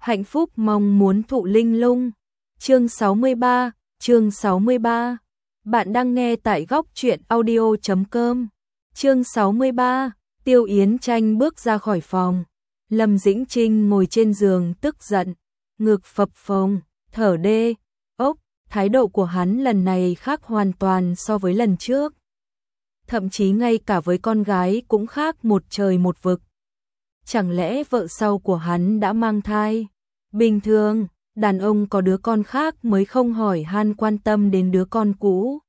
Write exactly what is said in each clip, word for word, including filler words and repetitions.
Hạnh phúc mong muốn thụ linh lung. Chương sáu mươi ba, chương sáu mươi ba. Bạn đang nghe tại góc truyện audio chấm com. Chương sáu mươi ba, Tiêu Yến Tranh bước ra khỏi phòng. Lâm Dĩnh Trinh ngồi trên giường tức giận, ngực phập phồng, thở đê, ốc, thái độ của hắn lần này khác hoàn toàn so với lần trước. Thậm chí ngay cả với con gái cũng khác một trời một vực. Chẳng lẽ vợ sau của hắn đã mang thai? Bình thường, đàn ông có đứa con khác mới không hỏi han quan tâm đến đứa con cũ.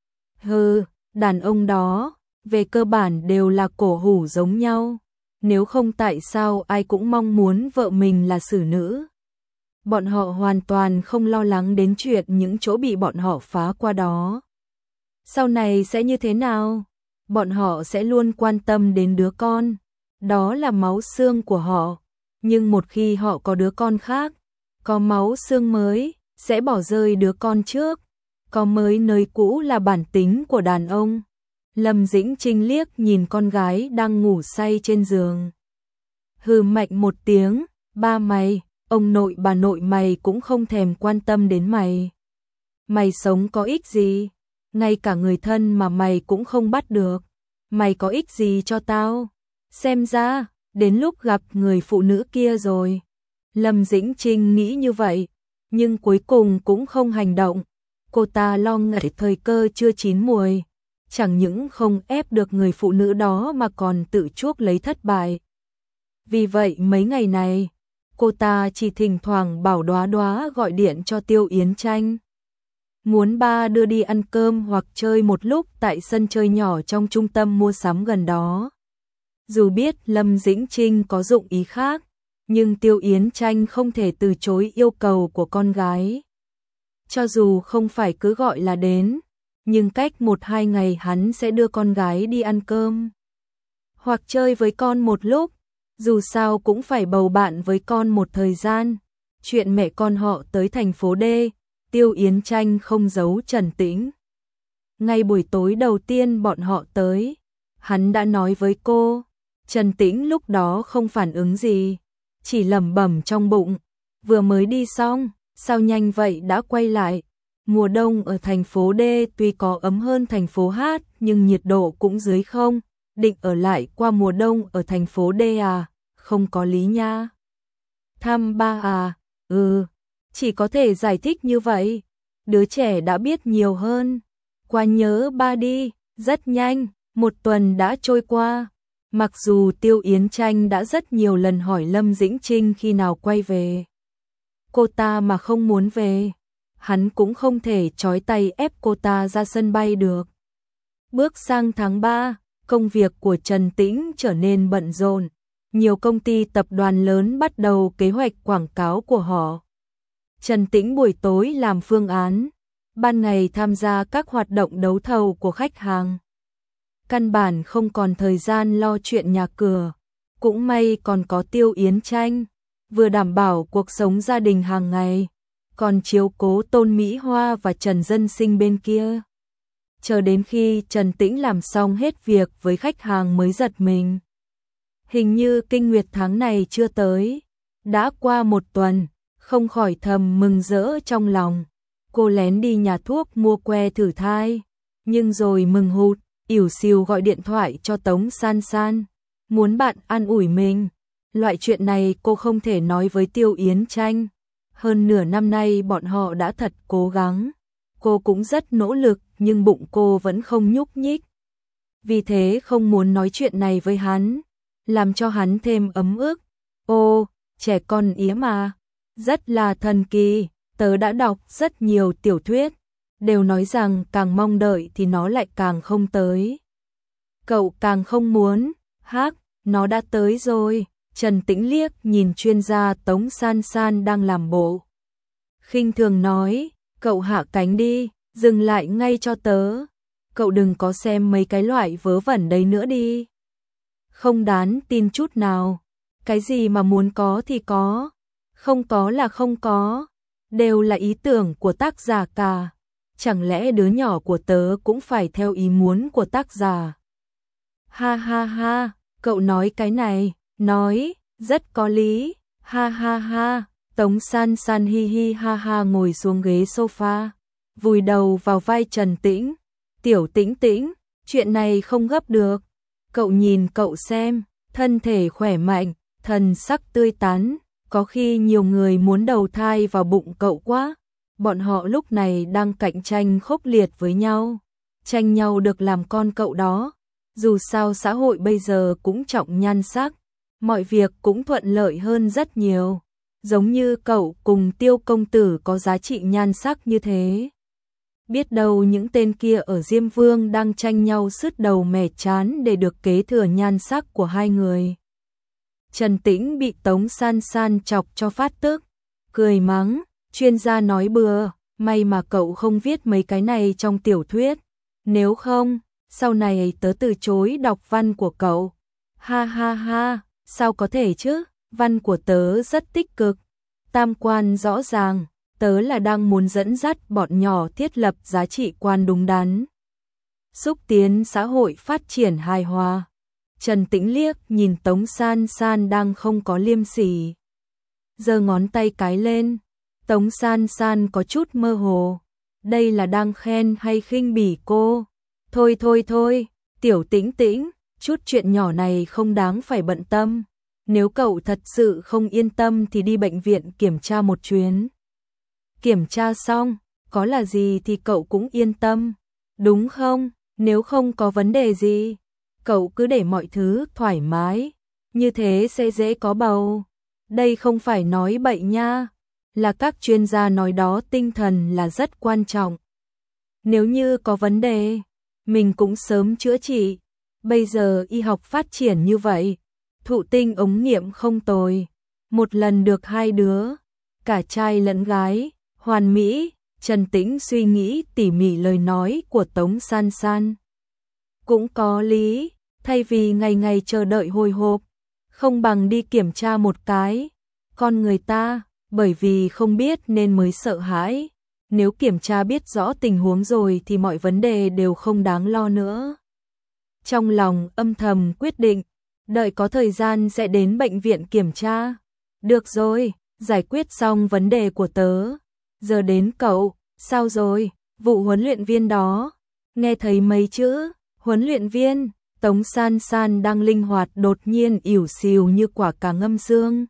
Hừ, đàn ông đó, về cơ bản đều là cổ hủ giống nhau. Nếu không tại sao ai cũng mong muốn vợ mình là xử nữ. Bọn họ hoàn toàn không lo lắng đến chuyện những chỗ bị bọn họ phá qua đó. Sau này sẽ như thế nào? Bọn họ sẽ luôn quan tâm đến đứa con. Đó là máu xương của họ. Nhưng một khi họ có đứa con khác, có máu xương mới, sẽ bỏ rơi đứa con trước. Có mới nơi cũ là bản tính của đàn ông. Lâm Dĩnh Trinh liếc nhìn con gái đang ngủ say trên giường. Hừ mạnh một tiếng, ba mày, ông nội bà nội mày cũng không thèm quan tâm đến mày. Mày sống có ích gì? Ngay cả người thân mà mày cũng không bắt được. Mày có ích gì cho tao? Xem ra, đến lúc gặp người phụ nữ kia rồi. Lâm Dĩnh Trinh nghĩ như vậy, nhưng cuối cùng cũng không hành động. Cô ta lo ngại thời cơ chưa chín muồi. Chẳng những không ép được người phụ nữ đó mà còn tự chuốc lấy thất bại. Vì vậy mấy ngày này, cô ta chỉ thỉnh thoảng bảo Đóa Đóa gọi điện cho Tiêu Yến Tranh. Muốn ba đưa đi ăn cơm hoặc chơi một lúc tại sân chơi nhỏ trong trung tâm mua sắm gần đó. Dù biết Lâm Dĩnh Trinh có dụng ý khác, nhưng Tiêu Yến Tranh không thể từ chối yêu cầu của con gái. Cho dù không phải cứ gọi là đến, nhưng cách một hai ngày hắn sẽ đưa con gái đi ăn cơm. Hoặc chơi với con một lúc, dù sao cũng phải bầu bạn với con một thời gian. Chuyện mẹ con họ tới thành phố D, Tiêu Yến Tranh không giấu Trần Tĩnh. Ngay buổi tối đầu tiên bọn họ tới, hắn đã nói với cô. Trần Tĩnh lúc đó không phản ứng gì, chỉ lẩm bẩm trong bụng, vừa mới đi xong, sao nhanh vậy đã quay lại. Mùa đông ở thành phố D tuy có ấm hơn thành phố H nhưng nhiệt độ cũng dưới không, định ở lại qua mùa đông ở thành phố D à, không có lý nha. Thăm ba à, ừ, chỉ có thể giải thích như vậy, đứa trẻ đã biết nhiều hơn. Qua nhớ ba đi, rất nhanh, một tuần đã trôi qua. Mặc dù Tiêu Yến Tranh đã rất nhiều lần hỏi Lâm Dĩnh Trinh khi nào quay về. Cô ta mà không muốn về, hắn cũng không thể trói tay ép cô ta ra sân bay được. Bước sang tháng ba, công việc của Trần Tĩnh trở nên bận rộn. Nhiều công ty tập đoàn lớn bắt đầu kế hoạch quảng cáo của họ. Trần Tĩnh buổi tối làm phương án, ban ngày tham gia các hoạt động đấu thầu của khách hàng. Căn bản không còn thời gian lo chuyện nhà cửa. Cũng may còn có Tiêu Yến Tranh, vừa đảm bảo cuộc sống gia đình hàng ngày, còn chiếu cố Tôn Mỹ Hoa và Trần Dân Sinh bên kia. Chờ đến khi Trần Tĩnh làm xong hết việc với khách hàng mới giật mình. Hình như kinh nguyệt tháng này chưa tới. Đã qua một tuần, không khỏi thầm mừng rỡ trong lòng. Cô lén đi nhà thuốc mua que thử thai, nhưng rồi mừng hụt, ỉu xìu gọi điện thoại cho Tống San San, muốn bạn an ủi mình. Loại chuyện này cô không thể nói với Tiêu Yến Tranh. Hơn nửa năm nay bọn họ đã thật cố gắng. Cô cũng rất nỗ lực nhưng bụng cô vẫn không nhúc nhích. Vì thế không muốn nói chuyện này với hắn, làm cho hắn thêm ấm ức. Ô, trẻ con ý mà, rất là thần kỳ, tớ đã đọc rất nhiều tiểu thuyết, đều nói rằng càng mong đợi thì nó lại càng không tới. Cậu càng không muốn, hắc, nó đã tới rồi. Trần Tĩnh liếc nhìn chuyên gia Tống San San đang làm bộ. Khinh thường nói, cậu hạ cánh đi, dừng lại ngay cho tớ. Cậu đừng có xem mấy cái loại vớ vẩn đấy nữa đi. Không đáng tin chút nào. Cái gì mà muốn có thì có, không có là không có. Đều là ý tưởng của tác giả cả. Chẳng lẽ đứa nhỏ của tớ cũng phải theo ý muốn của tác giả? Ha ha ha, cậu nói cái này, nói, rất có lý, ha ha ha, Tống San San hi hi ha ha ngồi xuống ghế sofa, vùi đầu vào vai Trần Tĩnh. Tiểu Tĩnh Tĩnh, chuyện này không gấp được. Cậu nhìn cậu xem, thân thể khỏe mạnh, thần sắc tươi tắn, có khi nhiều người muốn đầu thai vào bụng cậu quá. Bọn họ lúc này đang cạnh tranh khốc liệt với nhau, tranh nhau được làm con cậu đó. Dù sao xã hội bây giờ cũng trọng nhan sắc, mọi việc cũng thuận lợi hơn rất nhiều. Giống như cậu cùng Tiêu công tử có giá trị nhan sắc như thế. Biết đâu những tên kia ở Diêm Vương đang tranh nhau sứt đầu mẻ trán để được kế thừa nhan sắc của hai người. Trần Tĩnh bị Tống San San chọc cho phát tức, cười mắng, chuyên gia nói bừa, may mà cậu không viết mấy cái này trong tiểu thuyết, nếu không, sau này tớ từ chối đọc văn của cậu. Ha ha ha, sao có thể chứ, văn của tớ rất tích cực, tam quan rõ ràng, tớ là đang muốn dẫn dắt bọn nhỏ thiết lập giá trị quan đúng đắn, xúc tiến xã hội phát triển hài hòa. Trần Tĩnh liếc nhìn Tống San San đang không có liêm sỉ, giơ ngón tay cái lên. Tống San San có chút mơ hồ, đây là đang khen hay khinh bỉ cô? Thôi thôi thôi, Tiểu Tĩnh Tĩnh, chút chuyện nhỏ này không đáng phải bận tâm. Nếu cậu thật sự không yên tâm thì đi bệnh viện kiểm tra một chuyến. Kiểm tra xong, có là gì thì cậu cũng yên tâm, đúng không? Nếu không có vấn đề gì, cậu cứ để mọi thứ thoải mái, như thế sẽ dễ có bầu. Đây không phải nói bậy nha, là các chuyên gia nói đó, tinh thần là rất quan trọng. Nếu như có vấn đề, mình cũng sớm chữa trị. Bây giờ y học phát triển như vậy, thụ tinh ống nghiệm không tồi, một lần được hai đứa, cả trai lẫn gái, hoàn mỹ. Trần Tĩnh suy nghĩ tỉ mỉ lời nói của Tống San San. Cũng có lý, thay vì ngày ngày chờ đợi hồi hộp, không bằng đi kiểm tra một cái. Con người ta, bởi vì không biết nên mới sợ hãi. Nếu kiểm tra biết rõ tình huống rồi thì mọi vấn đề đều không đáng lo nữa. Trong lòng âm thầm quyết định, đợi có thời gian sẽ đến bệnh viện kiểm tra. Được rồi, giải quyết xong vấn đề của tớ. Giờ đến cậu, sao rồi, vụ huấn luyện viên đó? Nghe thấy mấy chữ, huấn luyện viên, Tống San San đang linh hoạt đột nhiên ỉu xìu như quả cà ngâm xương.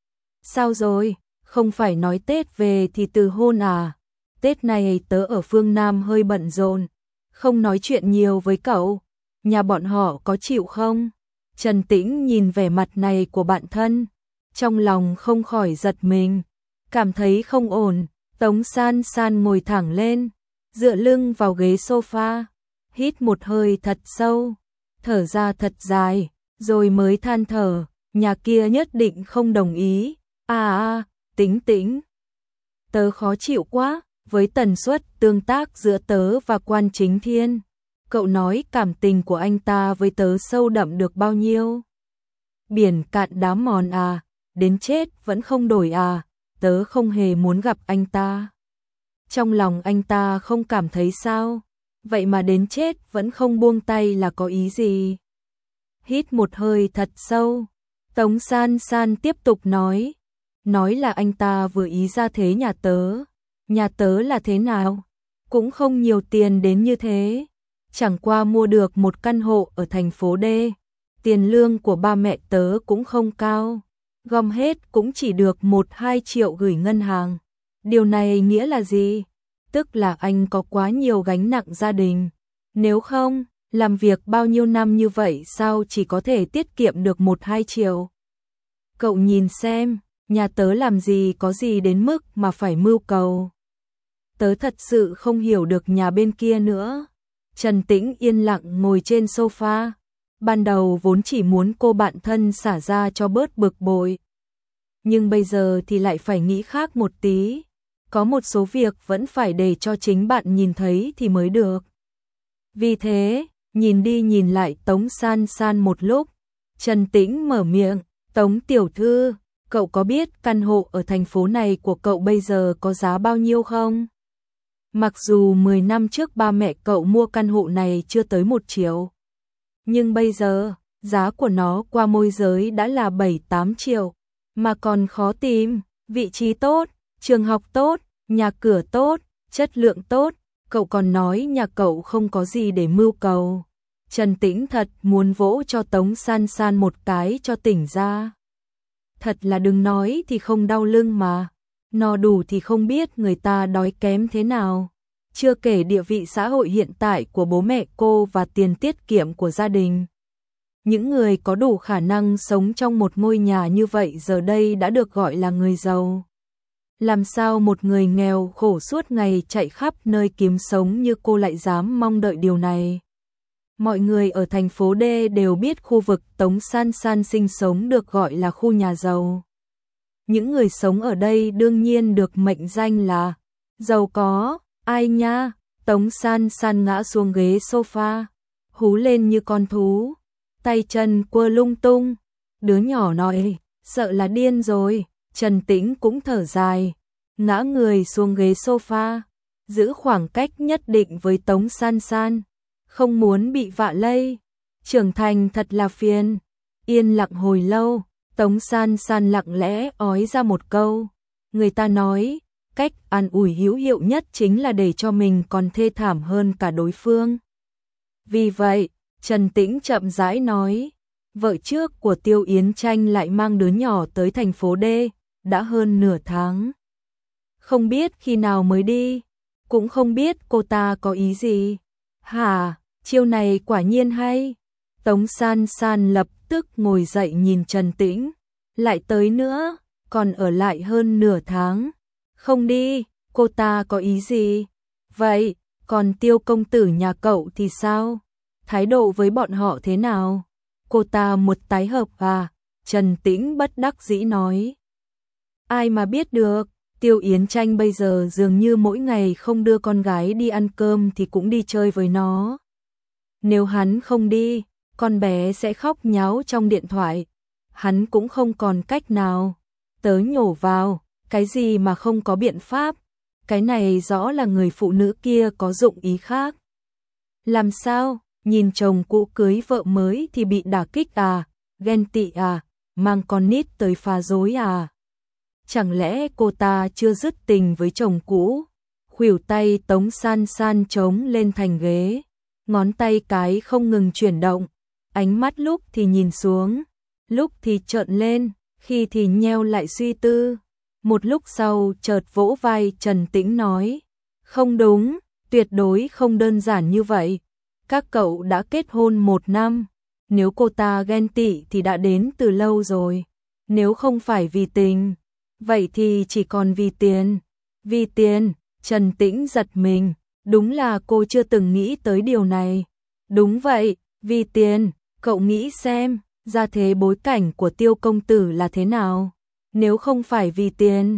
Sao rồi, không phải nói Tết về thì từ hôn à? Tết này tớ ở phương Nam hơi bận rộn, không nói chuyện nhiều với cậu. Nhà bọn họ có chịu không? Trần Tĩnh nhìn vẻ mặt này của bạn thân, trong lòng không khỏi giật mình, cảm thấy không ổn. Tống San San ngồi thẳng lên, dựa lưng vào ghế sofa, hít một hơi thật sâu, thở ra thật dài, rồi mới than thở, nhà kia nhất định không đồng ý. À à, Tĩnh Tĩnh, tớ khó chịu quá với tần suất tương tác giữa tớ và Quan Chính Thiên. Cậu nói cảm tình của anh ta với tớ sâu đậm được bao nhiêu? Biển cạn đá mòn à, đến chết vẫn không đổi à, tớ không hề muốn gặp anh ta. Trong lòng anh ta không cảm thấy sao? Vậy mà đến chết vẫn không buông tay là có ý gì? Hít một hơi thật sâu, Tống San San tiếp tục nói, nói là anh ta vừa ý ra thế nhà tớ. Nhà tớ là thế nào? Cũng không nhiều tiền đến như thế, chẳng qua mua được một căn hộ ở thành phố D. Tiền lương của ba mẹ tớ cũng không cao, gom hết cũng chỉ được một hai triệu gửi ngân hàng. Điều này nghĩa là gì? Tức là anh có quá nhiều gánh nặng gia đình. Nếu không, làm việc bao nhiêu năm như vậy sao chỉ có thể tiết kiệm được một hai triệu? Cậu nhìn xem, nhà tớ làm gì có gì đến mức mà phải mưu cầu. Tớ thật sự không hiểu được nhà bên kia nữa. Trần Tĩnh yên lặng ngồi trên sofa. Ban đầu vốn chỉ muốn cô bạn thân xả ra cho bớt bực bội, nhưng bây giờ thì lại phải nghĩ khác một tí. Có một số việc vẫn phải để cho chính bạn nhìn thấy thì mới được. Vì thế, nhìn đi nhìn lại Tống San San một lúc, Trần Tĩnh mở miệng, Tống tiểu thư, cậu có biết căn hộ ở thành phố này của cậu bây giờ có giá bao nhiêu không? Mặc dù mười năm trước ba mẹ cậu mua căn hộ này chưa tới một triệu, nhưng bây giờ, giá của nó qua môi giới đã là bảy tám triệu, mà còn khó tìm. vị trí tốt, trường học tốt, nhà cửa tốt, chất lượng tốt, cậu còn nói nhà cậu không có gì để mưu cầu. Trần Tĩnh thật muốn vỗ cho Tống San San một cái cho tỉnh ra. Thật là đừng nói thì không đau lưng mà, no đủ thì không biết người ta đói kém thế nào. Chưa kể địa vị xã hội hiện tại của bố mẹ cô và tiền tiết kiệm của gia đình. Những người có đủ khả năng sống trong một ngôi nhà như vậy giờ đây đã được gọi là người giàu. Làm sao một người nghèo khổ suốt ngày chạy khắp nơi kiếm sống như cô lại dám mong đợi điều này? Mọi người ở thành phố D đều biết khu vực Tống San San sinh sống được gọi là khu nhà giàu. Những người sống ở đây đương nhiên được mệnh danh là giàu có. Ai nha? Tống San San ngã xuống ghế sofa, hú lên như con thú, tay chân quơ lung tung. Đứa nhỏ nói, sợ là điên rồi. Trần Tĩnh cũng thở dài, ngã người xuống ghế sofa, giữ khoảng cách nhất định với Tống San San, không muốn bị vạ lây. Trưởng thành thật là phiền. Yên lặng hồi lâu, Tống San San lặng lẽ ói ra một câu. Người ta nói, cách an ủi hữu hiệu nhất chính là để cho mình còn thê thảm hơn cả đối phương. Vì vậy, Trần Tĩnh chậm rãi nói, vợ trước của Tiêu Yến Tranh lại mang đứa nhỏ tới thành phố D, đã hơn nửa tháng. Không biết khi nào mới đi, cũng không biết cô ta có ý gì. Hả, chiêu này quả nhiên hay. Tống San San lập tức ngồi dậy nhìn Trần Tĩnh, lại tới nữa, còn ở lại hơn nửa tháng. Không đi, cô ta có ý gì? Vậy, còn Tiêu công tử nhà cậu thì sao? Thái độ với bọn họ thế nào? Cô ta một tái hợp à? Trần Tĩnh bất đắc dĩ nói. Ai mà biết được, Tiêu Yến Tranh bây giờ dường như mỗi ngày không đưa con gái đi ăn cơm thì cũng đi chơi với nó. Nếu hắn không đi, con bé sẽ khóc nháo trong điện thoại. Hắn cũng không còn cách nào. Tớ nhổ vào, cái gì mà không có biện pháp, cái này rõ là người phụ nữ kia có dụng ý khác. Làm sao, nhìn chồng cũ cưới vợ mới thì bị đả kích à, ghen tị à, mang con nít tới phá rối à? Chẳng lẽ cô ta chưa dứt tình với chồng cũ? Khuỷu tay Tống San San trống lên thành ghế, ngón tay cái không ngừng chuyển động, ánh mắt lúc thì nhìn xuống, lúc thì trợn lên, khi thì nheo lại suy tư. Một lúc sau chợt vỗ vai Trần Tĩnh nói, không đúng, tuyệt đối không đơn giản như vậy. Các cậu đã kết hôn một năm, nếu cô ta ghen tị thì đã đến từ lâu rồi. Nếu không phải vì tình, vậy thì chỉ còn vì tiền. Vì tiền, Trần Tĩnh giật mình, đúng là cô chưa từng nghĩ tới điều này. Đúng vậy, vì tiền, cậu nghĩ xem, gia thế bối cảnh của Tiêu công tử là thế nào? Nếu không phải vì tiền,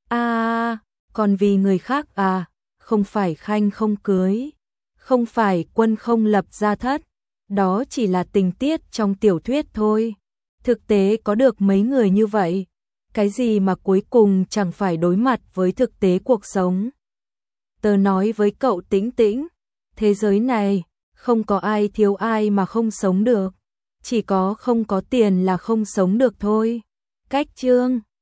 à, còn vì người khác à, không phải Khanh không cưới, không phải Quân không lập gia thất, đó chỉ là tình tiết trong tiểu thuyết thôi. Thực tế có được mấy người như vậy, cái gì mà cuối cùng chẳng phải đối mặt với thực tế cuộc sống. Tớ nói với cậu Tĩnh Tĩnh, thế giới này, không có ai thiếu ai mà không sống được, chỉ có không có tiền là không sống được thôi. Cách chương